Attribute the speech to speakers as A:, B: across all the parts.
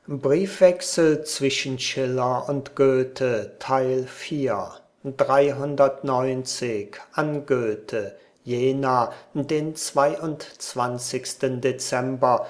A: Briefwechsel zwischen Schiller und Goethe Teil 4 390 an Goethe Jena, den 22. Dezember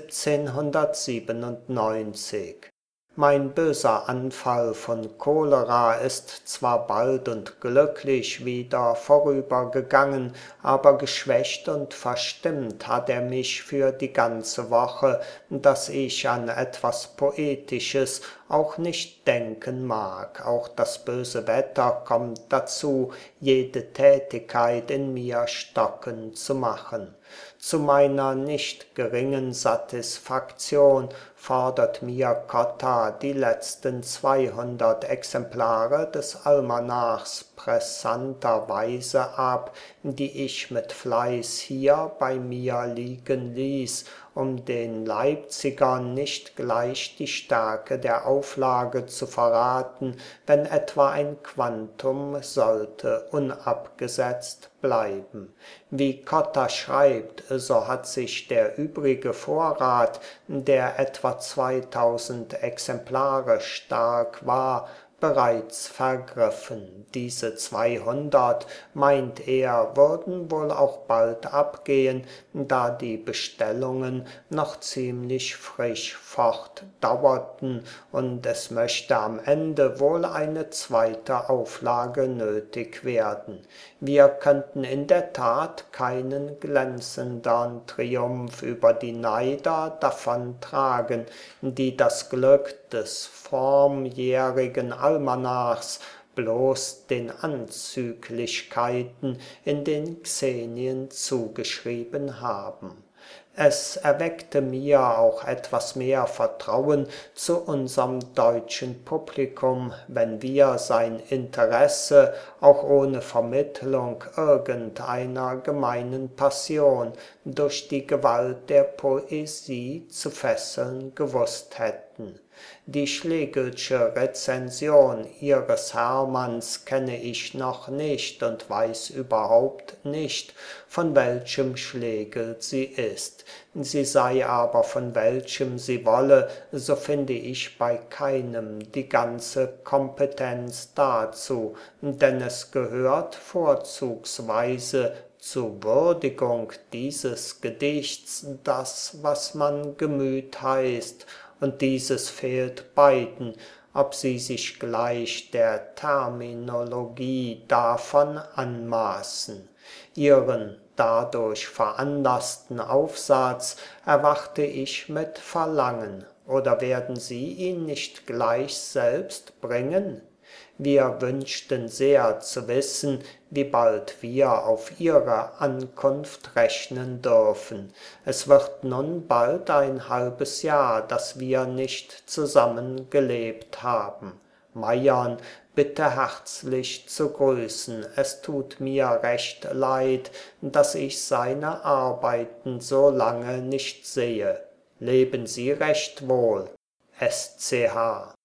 A: 1797. Mein böser Anfall von Cholera ist zwar bald und glücklich wieder vorübergegangen, aber geschwächt und verstimmt hat er mich für die ganze Woche, dass ich an etwas Poetisches auch nicht denken mag. Auch das böse Wetter kommt dazu, jede Tätigkeit in mir stocken zu machen. Zu meiner nicht geringen Satisfaktion fordert mir Cotta die letzten 200 Exemplare des Almanachs pressanterweise ab, die ich mit Fleiß hier bei mir liegen ließ, um den Leipzigern nicht gleich die Stärke der Auflage zu verraten, wenn etwa ein Quantum sollte unabgesetzt bleiben. Wie Cotta schreibt, so hat sich der übrige Vorrat, der etwa 2000 Exemplare stark war, bereits vergriffen. Diese 200, meint er, würden wohl auch bald abgehen, da die Bestellungen noch ziemlich frisch fortdauerten und es möchte am Ende wohl eine zweite Auflage nötig werden. Wir könnten in der Tat keinen glänzendern Triumph über die Neider davontragen, die das Glück des formjährigen Almanachs bloß den Anzüglichkeiten in den Xenien zugeschrieben haben. Es erweckte mir auch etwas mehr Vertrauen zu unserem deutschen Publikum, wenn wir sein Interesse auch ohne Vermittlung irgendeiner gemeinen Passion durch die Gewalt der Poesie zu fesseln gewusst hätten. Die Schlegelsche Rezension ihres Hermanns kenne ich noch nicht und weiß überhaupt nicht, von welchem Schlegel sie ist. Sie sei aber von welchem sie wolle, so finde ich bei keinem die ganze Kompetenz dazu, denn es gehört vorzugsweise zu Würdigung dieses Gedichts das, was man Gemüt heißt, und dieses fehlt beiden, ob sie sich gleich der Terminologie davon anmaßen. Ihren dadurch veranlassten Aufsatz erwarte ich mit Verlangen, oder werden Sie ihn nicht gleich selbst bringen? Wir wünschten sehr zu wissen, wie bald wir auf Ihre Ankunft rechnen dürfen. Es wird nun bald ein halbes Jahr, dass wir nicht zusammen gelebt haben. Meiern bitte herzlich zu grüßen. Es tut mir recht leid, dass ich seine Arbeiten so lange nicht sehe. Leben Sie recht wohl. SCH